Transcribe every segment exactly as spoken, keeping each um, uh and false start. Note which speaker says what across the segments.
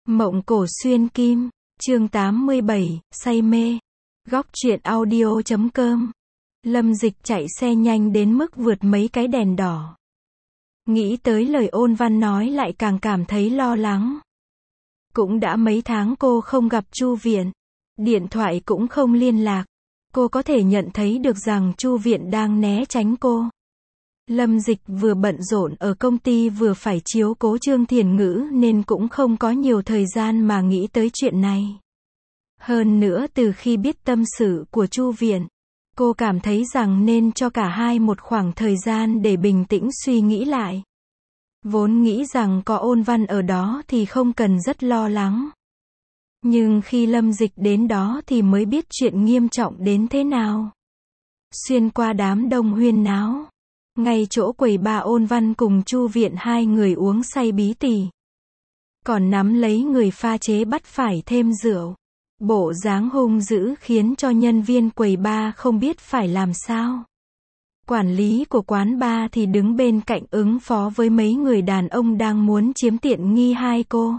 Speaker 1: Mộng cổ xuyên kim, chương tám mươi bảy, say mê. Góc truyện audio chấm com. Lâm Dịch chạy xe nhanh đến mức vượt mấy cái đèn đỏ. Nghĩ tới lời Ôn Văn nói lại càng cảm thấy lo lắng. Cũng đã mấy tháng cô không gặp Chu Viện. Điện thoại cũng không liên lạc. Cô có thể nhận thấy được rằng Chu Viện đang né tránh cô. Lâm Dịch vừa bận rộn ở công ty vừa phải chiếu cố Trương Thiền Ngữ nên cũng không có nhiều thời gian mà nghĩ tới chuyện này. Hơn nữa từ khi biết tâm sự của Chu Viện, cô cảm thấy rằng nên cho cả hai một khoảng thời gian để bình tĩnh suy nghĩ lại. Vốn nghĩ rằng có Ôn Văn ở đó thì không cần rất lo lắng. Nhưng khi Lâm Dịch đến đó thì mới biết chuyện nghiêm trọng đến thế nào. Xuyên qua đám đông huyên náo, ngay chỗ quầy bar Ôn Văn cùng Chu Viện hai người uống say bí tỉ. Còn nắm lấy người pha chế bắt phải thêm rượu. Bộ dáng hung dữ khiến cho nhân viên quầy bar không biết phải làm sao. Quản lý của quán bar thì đứng bên cạnh ứng phó với mấy người đàn ông đang muốn chiếm tiện nghi hai cô.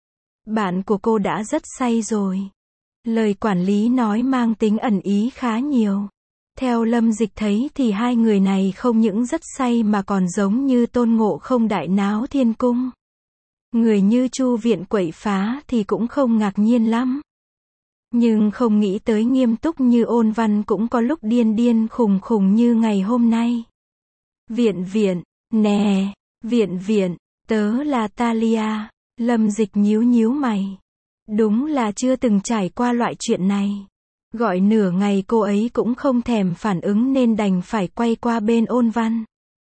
Speaker 1: Bạn của cô đã rất say rồi. Lời quản lý nói mang tính ẩn ý khá nhiều. Theo Lâm Dịch thấy thì hai người này không những rất say mà còn giống như Tôn Ngộ Không đại náo thiên cung. Người như Chu Viện quậy phá thì cũng không ngạc nhiên lắm. Nhưng không nghĩ tới nghiêm túc như Ôn Văn cũng có lúc điên điên khùng khùng như ngày hôm nay. Viện Viện, nè, Viện Viện, tớ là Talia. Lâm Dịch nhíu nhíu mày. Đúng là chưa từng trải qua loại chuyện này. Gọi nửa ngày cô ấy cũng không thèm phản ứng nên đành phải quay qua bên Ôn Văn.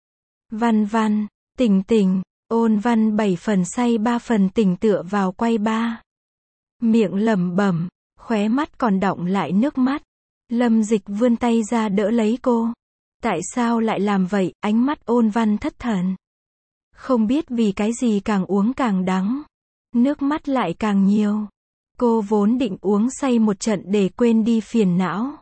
Speaker 1: Văn Văn, tỉnh tỉnh. Ôn Văn bảy phần say ba phần tỉnh tựa vào quay ba. Miệng lẩm bẩm, khóe mắt còn đọng lại nước mắt. Lâm Dịch vươn tay ra đỡ lấy cô. Tại sao lại làm vậy? Ánh mắt Ôn Văn thất thần. Không biết vì cái gì càng uống càng đắng. Nước mắt lại càng nhiều. Cô vốn định uống say một trận để quên đi phiền não.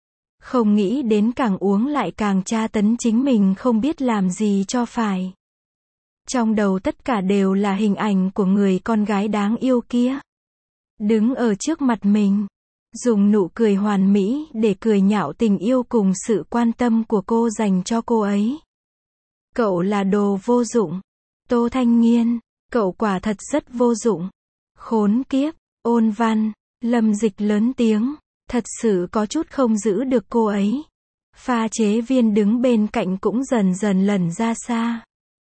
Speaker 1: Không nghĩ đến càng uống lại càng tra tấn chính mình không biết làm gì cho phải. Trong đầu tất cả đều là hình ảnh của người con gái đáng yêu kia. Đứng ở trước mặt mình. Dùng nụ cười hoàn mỹ để cười nhạo tình yêu cùng sự quan tâm của cô dành cho cô ấy. Cậu là đồ vô dụng. Tô Thanh Nghiên, cậu quả thật rất vô dụng. Khốn kiếp. Ôn Văn, Lâm Dịch lớn tiếng, thật sự có chút không giữ được cô ấy. Pha chế viên đứng bên cạnh cũng dần dần lẩn ra xa.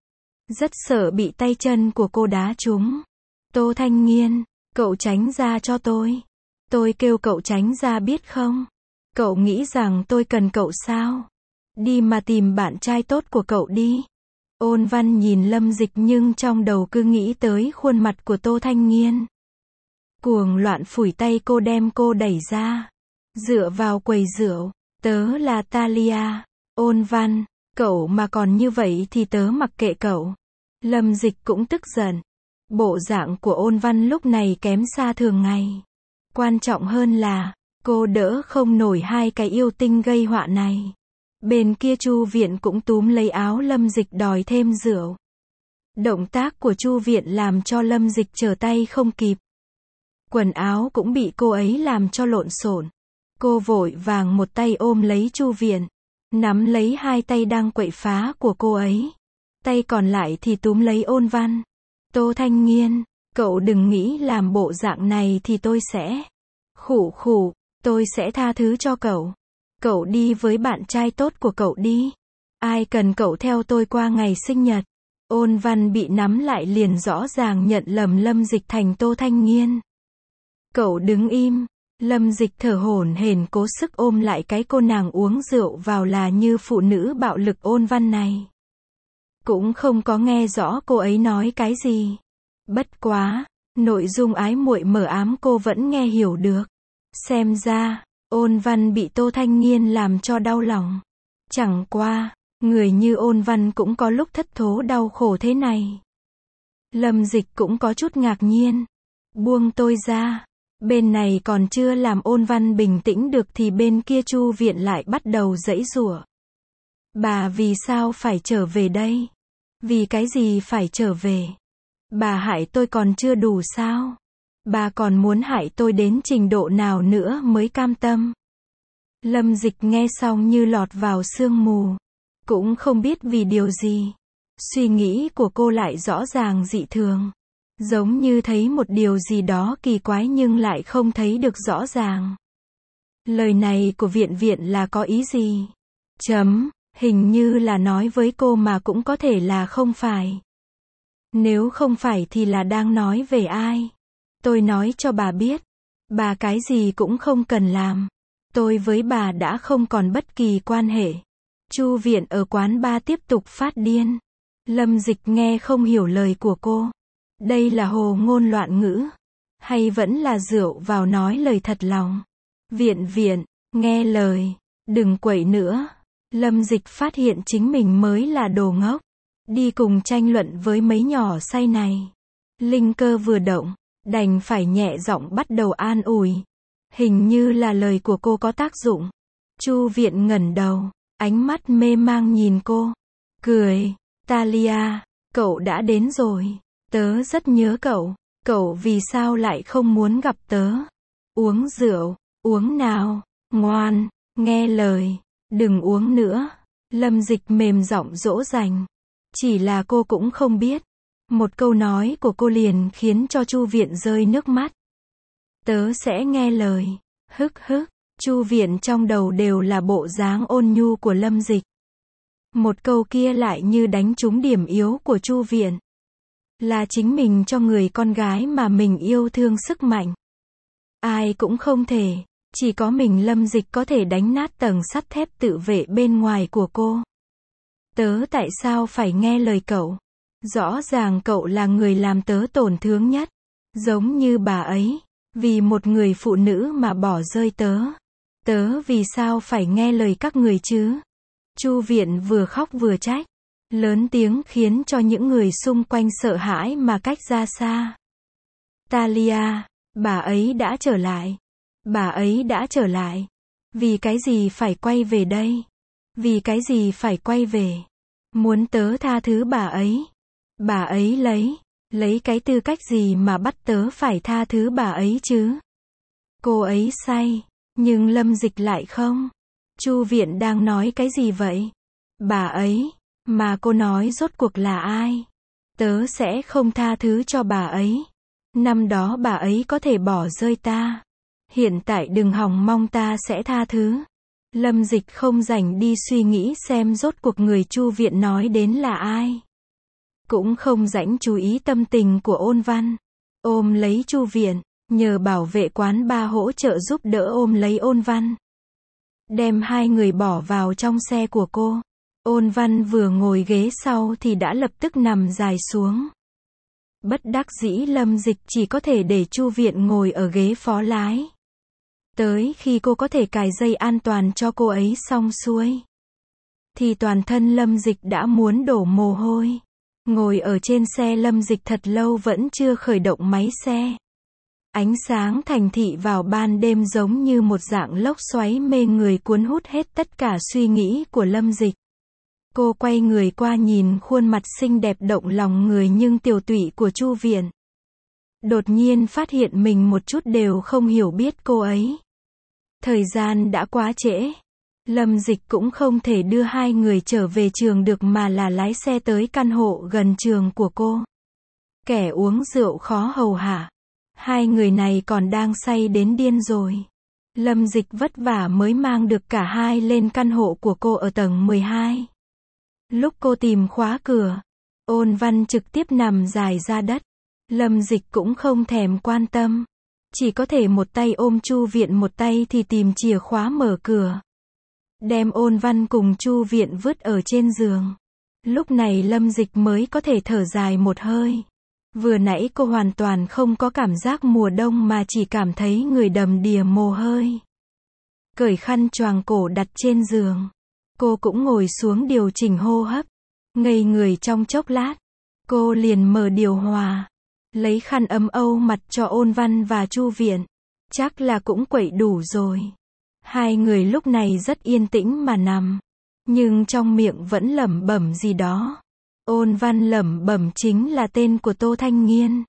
Speaker 1: Rất sợ bị tay chân của cô đá trúng. Tô Thanh Nghiên, cậu tránh ra cho tôi. Tôi kêu cậu tránh ra biết không? Cậu nghĩ rằng tôi cần cậu sao? Đi mà tìm bạn trai tốt của cậu đi. Ôn Văn nhìn Lâm Dịch nhưng trong đầu cứ nghĩ tới khuôn mặt của Tô Thanh Nghiên. Cuồng loạn phủi tay cô đem cô đẩy ra. Dựa vào quầy rượu. Tớ là Talia. Ôn Văn, cậu mà còn như vậy thì tớ mặc kệ cậu. Lâm Dịch cũng tức giận. Bộ dạng của Ôn Văn lúc này kém xa thường ngày. Quan trọng hơn là, cô đỡ không nổi hai cái yêu tinh gây họa này. Bên kia Chu Viện cũng túm lấy áo Lâm Dịch đòi thêm rượu. Động tác của Chu Viện làm cho Lâm Dịch trở tay không kịp. Quần áo cũng bị cô ấy làm cho lộn xộn. Cô vội vàng một tay ôm lấy Chu Viện, nắm lấy hai tay đang quậy phá của cô ấy. Tay còn lại thì túm lấy Ôn Văn. Tô Thanh Nghiên, cậu đừng nghĩ làm bộ dạng này thì tôi sẽ... Khụ khụ, tôi sẽ tha thứ cho cậu. Cậu đi với bạn trai tốt của cậu đi. Ai cần cậu theo tôi qua ngày sinh nhật. Ôn Văn bị nắm lại liền rõ ràng nhận lầm Lâm Dịch thành Tô Thanh Nghiên. Cậu đứng im. Lâm Dịch thở hổn hển cố sức ôm lại cái cô nàng uống rượu vào là như phụ nữ bạo lực Ôn Văn này. Cũng không có nghe rõ cô ấy nói cái gì. Bất quá, nội dung ái muội mờ ám cô vẫn nghe hiểu được. Xem ra, Ôn Văn bị Tô Thanh Nghiên làm cho đau lòng. Chẳng qua, người như Ôn Văn cũng có lúc thất thố đau khổ thế này. Lâm Dịch cũng có chút ngạc nhiên. Buông tôi ra. Bên này còn chưa làm Ôn Văn bình tĩnh được thì bên kia Chu Viện lại bắt đầu giãy giụa. Bà vì sao phải trở về đây? Vì cái gì phải trở về? Bà hại tôi còn chưa đủ sao? Bà còn muốn hại tôi đến trình độ nào nữa mới cam tâm. Lâm Dịch nghe xong như lọt vào sương mù. Cũng không biết vì điều gì. Suy nghĩ của cô lại rõ ràng dị thường. Giống như thấy một điều gì đó kỳ quái nhưng lại không thấy được rõ ràng. Lời này của viện viện là có ý gì? Chấm, hình như là nói với cô mà cũng có thể là không phải. Nếu không phải thì là đang nói về ai? Tôi nói cho bà biết. Bà cái gì cũng không cần làm. Tôi với bà đã không còn bất kỳ quan hệ. Chu Viện ở quán bar tiếp tục phát điên. Lâm Dịch nghe không hiểu lời của cô. Đây là hồ ngôn loạn ngữ. Hay vẫn là rượu vào nói lời thật lòng. Viện viện, nghe lời. Đừng quậy nữa. Lâm Dịch phát hiện chính mình mới là đồ ngốc. Đi cùng tranh luận với mấy nhỏ say này. Linh cơ vừa động. Đành phải nhẹ giọng bắt đầu an ủi. Hình như là lời của cô có tác dụng. Chu Viện ngẩng đầu. Ánh mắt mê mang nhìn cô. Cười. Talia, cậu đã đến rồi. Tớ rất nhớ cậu. Cậu vì sao lại không muốn gặp tớ? Uống rượu. Uống nào. Ngoan. Nghe lời. Đừng uống nữa. Lâm Dịch mềm giọng dỗ dành. Chỉ là cô cũng không biết. Một câu nói của cô liền khiến cho Chu Viện rơi nước mắt. Tớ sẽ nghe lời. Hức hức. Chu Viện trong đầu đều là bộ dáng ôn nhu của Lâm Dịch. Một câu kia lại như đánh trúng điểm yếu của Chu Viện. Là chính mình cho người con gái mà mình yêu thương sức mạnh. Ai cũng không thể. Chỉ có mình Lâm Dịch có thể đánh nát tầng sắt thép tự vệ bên ngoài của cô. Tớ tại sao phải nghe lời cậu? Rõ ràng cậu là người làm tớ tổn thương nhất. Giống như bà ấy. Vì một người phụ nữ mà bỏ rơi tớ. Tớ vì sao phải nghe lời các người chứ? Chu Viện vừa khóc vừa trách. Lớn tiếng khiến cho những người xung quanh sợ hãi mà cách ra xa. Talia, bà ấy đã trở lại. Bà ấy đã trở lại. Vì cái gì phải quay về đây? Vì cái gì phải quay về? Muốn tớ tha thứ bà ấy. Bà ấy lấy, lấy cái tư cách gì mà bắt tớ phải tha thứ bà ấy chứ? Cô ấy say, nhưng Lâm Dịch lại không. Chu Viện đang nói cái gì vậy? Bà ấy, mà cô nói rốt cuộc là ai? Tớ sẽ không tha thứ cho bà ấy. Năm đó bà ấy có thể bỏ rơi ta. Hiện tại đừng hòng mong ta sẽ tha thứ. Lâm Dịch không rảnh đi suy nghĩ xem rốt cuộc người Chu Viện nói đến là ai. Cũng không rảnh chú ý tâm tình của Ôn Văn. Ôm lấy Chu Viện, nhờ bảo vệ quán bar hỗ trợ giúp đỡ ôm lấy Ôn Văn. Đem hai người bỏ vào trong xe của cô. Ôn Văn vừa ngồi ghế sau thì đã lập tức nằm dài xuống. Bất đắc dĩ Lâm Dịch chỉ có thể để Chu Viện ngồi ở ghế phó lái. Tới khi cô có thể cài dây an toàn cho cô ấy xong xuôi, thì toàn thân Lâm Dịch đã muốn đổ mồ hôi. Ngồi ở trên xe Lâm Dịch thật lâu vẫn chưa khởi động máy xe. Ánh sáng thành thị vào ban đêm giống như một dạng lốc xoáy mê người cuốn hút hết tất cả suy nghĩ của Lâm Dịch. Cô quay người qua nhìn khuôn mặt xinh đẹp động lòng người nhưng tiều tụy của Chu Viện. Đột nhiên phát hiện mình một chút đều không hiểu biết cô ấy. Thời gian đã quá trễ. Lâm Dịch cũng không thể đưa hai người trở về trường được mà là lái xe tới căn hộ gần trường của cô. Kẻ uống rượu khó hầu hạ. Hai người này còn đang say đến điên rồi. Lâm Dịch vất vả mới mang được cả hai lên căn hộ của cô ở tầng mười hai. Lúc cô tìm khóa cửa, Ôn Văn trực tiếp nằm dài ra đất. Lâm Dịch cũng không thèm quan tâm. Chỉ có thể một tay ôm Chu Viện một tay thì tìm chìa khóa mở cửa. Đem Ôn Văn cùng Chu Viện vứt ở trên giường. Lúc này Lâm Dịch mới có thể thở dài một hơi. Vừa nãy cô hoàn toàn không có cảm giác mùa đông mà chỉ cảm thấy người đầm đìa mồ hôi. Cởi khăn choàng cổ đặt trên giường. Cô cũng ngồi xuống điều chỉnh hô hấp. Ngây người trong chốc lát. Cô liền mở điều hòa. Lấy khăn ấm âu mặt cho Ôn Văn và Chu Viện. Chắc là cũng quậy đủ rồi. Hai người lúc này rất yên tĩnh mà nằm. Nhưng trong miệng vẫn lẩm bẩm gì đó. Ôn Văn lẩm bẩm chính là tên của Tô Thanh Nghiên.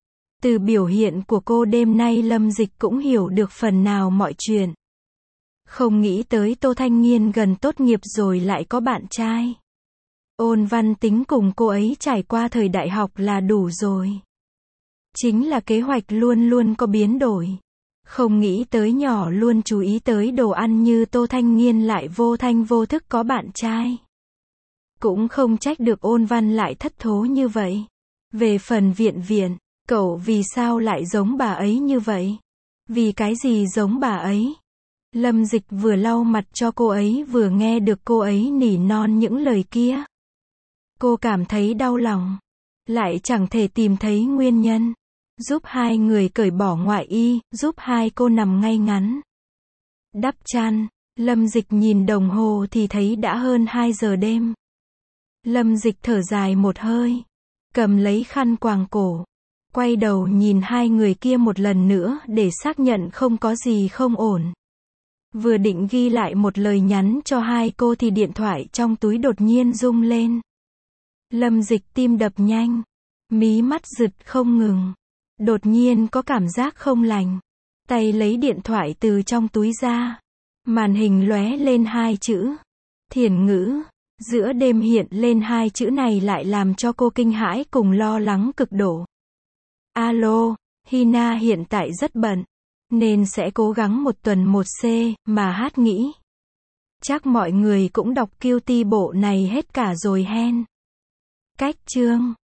Speaker 1: Từ biểu hiện của cô đêm nay Lâm Dịch cũng hiểu được phần nào mọi chuyện. Không nghĩ tới Tô Thanh Nghiên gần tốt nghiệp rồi lại có bạn trai. Ôn Văn tính cùng cô ấy trải qua thời đại học là đủ rồi. Chính là kế hoạch luôn luôn có biến đổi. Không nghĩ tới nhỏ luôn chú ý tới đồ ăn như Tô Thanh Nghiên lại vô thanh vô thức có bạn trai. Cũng không trách được Ôn Văn lại thất thố như vậy. Về phần Viện Viện, cậu vì sao lại giống bà ấy như vậy? Vì cái gì giống bà ấy? Lâm Dịch vừa lau mặt cho cô ấy vừa nghe được cô ấy nỉ non những lời kia. Cô cảm thấy đau lòng. Lại chẳng thể tìm thấy nguyên nhân. Giúp hai người cởi bỏ ngoại y, giúp hai cô nằm ngay ngắn. Đắp chăn, Lâm Dịch nhìn đồng hồ thì thấy đã hơn hai giờ đêm. Lâm Dịch thở dài một hơi. Cầm lấy khăn quàng cổ. Quay đầu nhìn hai người kia một lần nữa để xác nhận không có gì không ổn. Vừa định ghi lại một lời nhắn cho hai cô thì điện thoại trong túi đột nhiên rung lên. Lâm Dịch tim đập nhanh. Mí mắt rực không ngừng. Đột nhiên có cảm giác không lành. Tay lấy điện thoại từ trong túi ra. Màn hình lóe lên hai chữ. Thiển ngữ. Giữa đêm hiện lên hai chữ này lại làm cho cô kinh hãi cùng lo lắng cực độ. Alo, Hina hiện tại rất bận. Nên sẽ cố gắng một tuần một C, mà hát nghĩ. Chắc mọi người cũng đọc Q T bộ này hết cả rồi hen. Cách chương